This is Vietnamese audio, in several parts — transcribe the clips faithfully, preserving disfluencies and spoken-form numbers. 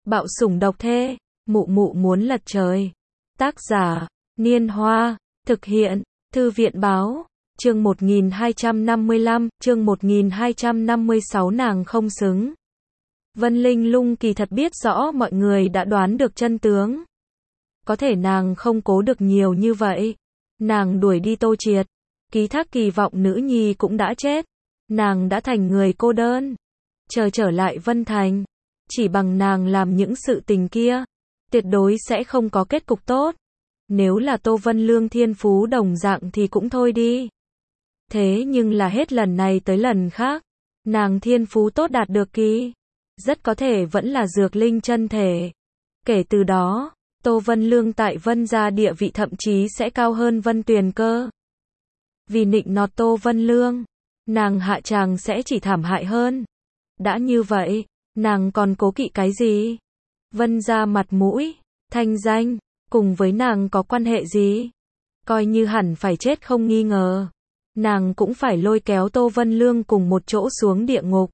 Bạo sủng độc thê, mụ mụ muốn lật trời. Tác giả, Niên Hoa, thực hiện, Thư viện Báo, chương một nghìn hai trăm năm mươi lăm, chương một nghìn hai trăm năm mươi sáu nàng không xứng. Vân Linh Lung kỳ thật biết rõ mọi người đã đoán được chân tướng. Có thể nàng không cố được nhiều như vậy. Nàng đuổi đi Tô Triệt, ký thác kỳ vọng nữ nhi cũng đã chết. Nàng đã thành người cô đơn. Chờ trở lại Vân Thành, chỉ bằng nàng làm những sự tình kia, tuyệt đối sẽ không có kết cục tốt. Nếu là Tô Vân Lương thiên phú đồng dạng thì cũng thôi đi. Thế nhưng là hết lần này tới lần khác, nàng thiên phú tốt đạt được kỳ, rất có thể vẫn là dược linh chân thể. Kể từ đó, Tô Vân Lương tại Vân gia địa vị thậm chí sẽ cao hơn Vân Tuyền cơ. Vì nịnh nọt Tô Vân Lương, nàng hạ tràng sẽ chỉ thảm hại hơn. Đã như vậy, nàng còn cố kỵ cái gì? Vân gia mặt mũi, thanh danh, cùng với nàng có quan hệ gì? Coi như hẳn phải chết không nghi ngờ, nàng cũng phải lôi kéo Tô Vân Lương cùng một chỗ xuống địa ngục.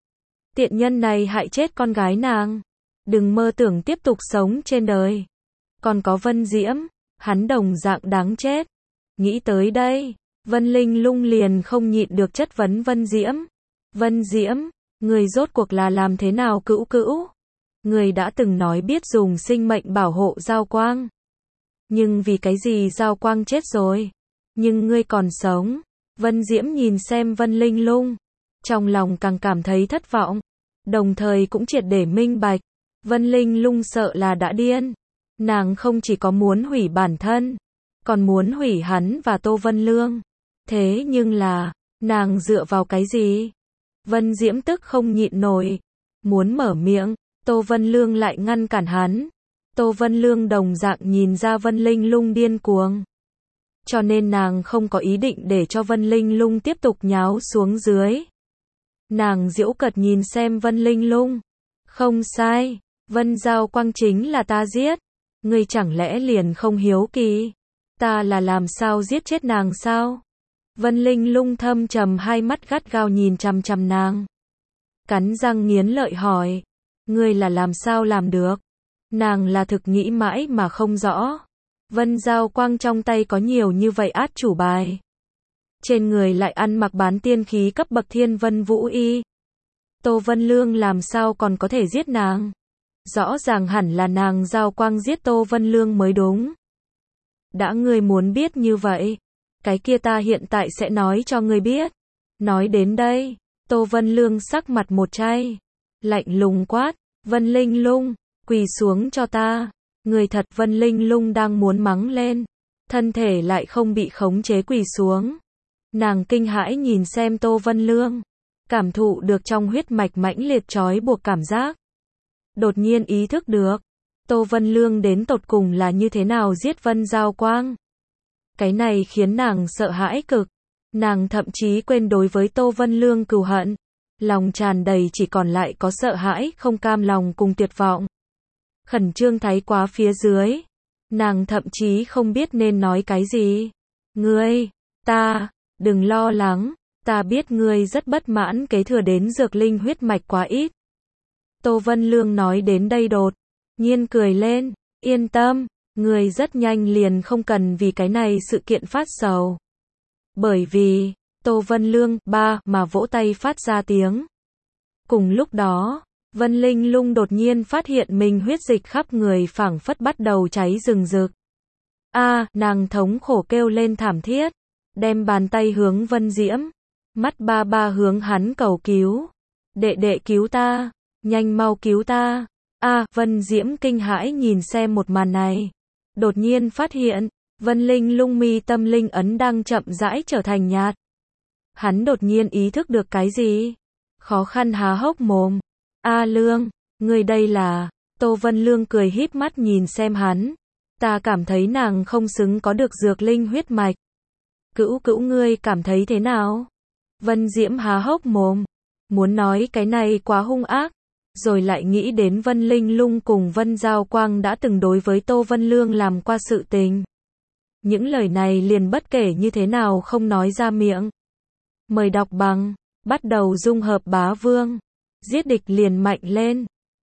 Tiện nhân này hại chết con gái nàng, đừng mơ tưởng tiếp tục sống trên đời. Còn có Vân Diễm, hắn đồng dạng đáng chết. Nghĩ tới đây, Vân Linh Lung liền không nhịn được chất vấn Vân Diễm. Vân Diễm, người rốt cuộc là làm thế nào cữu cữu? Người đã từng nói biết dùng sinh mệnh bảo hộ Giao Quang. Nhưng vì cái gì Giao Quang chết rồi? Nhưng ngươi còn sống. Vân Diễm nhìn xem Vân Linh Lung, trong lòng càng cảm thấy thất vọng, đồng thời cũng triệt để minh bạch. Vân Linh Lung sợ là đã điên. Nàng không chỉ có muốn hủy bản thân, còn muốn hủy hắn và Tô Vân Lương. Thế nhưng là, nàng dựa vào cái gì? Vân Diễm tức không nhịn nổi, muốn mở miệng, Tô Vân Lương lại ngăn cản hắn. Tô Vân Lương đồng dạng nhìn ra Vân Linh Lung điên cuồng, cho nên nàng không có ý định để cho Vân Linh Lung tiếp tục nháo xuống dưới. Nàng giễu cợt nhìn xem Vân Linh Lung. Không sai, Vân Giao Quang chính là ta giết. Ngươi chẳng lẽ liền không hiếu kỳ? Ta là làm sao giết chết nàng sao? Vân Linh Lung thâm trầm hai mắt gắt gao nhìn chằm chằm nàng. Cắn răng nghiến lợi hỏi. Ngươi là làm sao làm được? Nàng là thực nghĩ mãi mà không rõ. Vân Giao Quang trong tay có nhiều như vậy át chủ bài. Trên người lại ăn mặc bán tiên khí cấp bậc Thiên Vân Vũ Y. Tô Vân Lương làm sao còn có thể giết nàng? Rõ ràng hẳn là nàng Giao Quang giết Tô Vân Lương mới đúng. Đã ngươi muốn biết như vậy, cái kia ta hiện tại sẽ nói cho ngươi biết. Nói đến đây, Tô Vân Lương sắc mặt một chay, lạnh lùng quát, Vân Linh Lung, quỳ xuống cho ta. Người thật. Vân Linh Lung đang muốn mắng lên, thân thể lại không bị khống chế quỳ xuống. Nàng kinh hãi nhìn xem Tô Vân Lương, cảm thụ được trong huyết mạch mãnh liệt trói buộc cảm giác. Đột nhiên ý thức được, Tô Vân Lương đến tột cùng là như thế nào giết Vân Giao Quang. Cái này khiến nàng sợ hãi cực. Nàng thậm chí quên đối với Tô Vân Lương cừu hận. Lòng tràn đầy chỉ còn lại có sợ hãi, không cam lòng cùng tuyệt vọng. Khẩn trương thái quá phía dưới, nàng thậm chí không biết nên nói cái gì. Ngươi, ta, đừng lo lắng, ta biết ngươi rất bất mãn kế thừa đến dược linh huyết mạch quá ít. Tô Vân Lương nói đến đây đột nhiên cười lên, yên tâm, ngươi rất nhanh liền không cần vì cái này sự kiện phát sầu. Bởi vì, Tô Vân Lương, ba, mà vỗ tay phát ra tiếng. Cùng lúc đó, Vân Linh Lung đột nhiên phát hiện mình huyết dịch khắp người phảng phất bắt đầu cháy rừng rực. A, à, nàng thống khổ kêu lên thảm thiết, đem bàn tay hướng Vân Diễm, mắt ba ba hướng hắn cầu cứu. Đệ đệ cứu ta, nhanh mau cứu ta. A, à, Vân Diễm kinh hãi nhìn xem một màn này, đột nhiên phát hiện, Vân Linh Lung mi tâm linh ấn đang chậm rãi trở thành nhạt. Hắn đột nhiên ý thức được cái gì, khó khăn há hốc mồm. A Lương, ngươi đây là... Tô Vân Lương cười híp mắt nhìn xem hắn. Ta cảm thấy nàng không xứng có được dược linh huyết mạch. Cữu cữu ngươi cảm thấy thế nào? Vân Diễm há hốc mồm, muốn nói cái này quá hung ác, rồi lại nghĩ đến Vân Linh Lung cùng Vân Giao Quang đã từng đối với Tô Vân Lương làm qua sự tình. Những lời này liền bất kể như thế nào không nói ra miệng. Mời đọc bằng, bắt đầu dung hợp bá vương. Giết địch liền mạnh lên.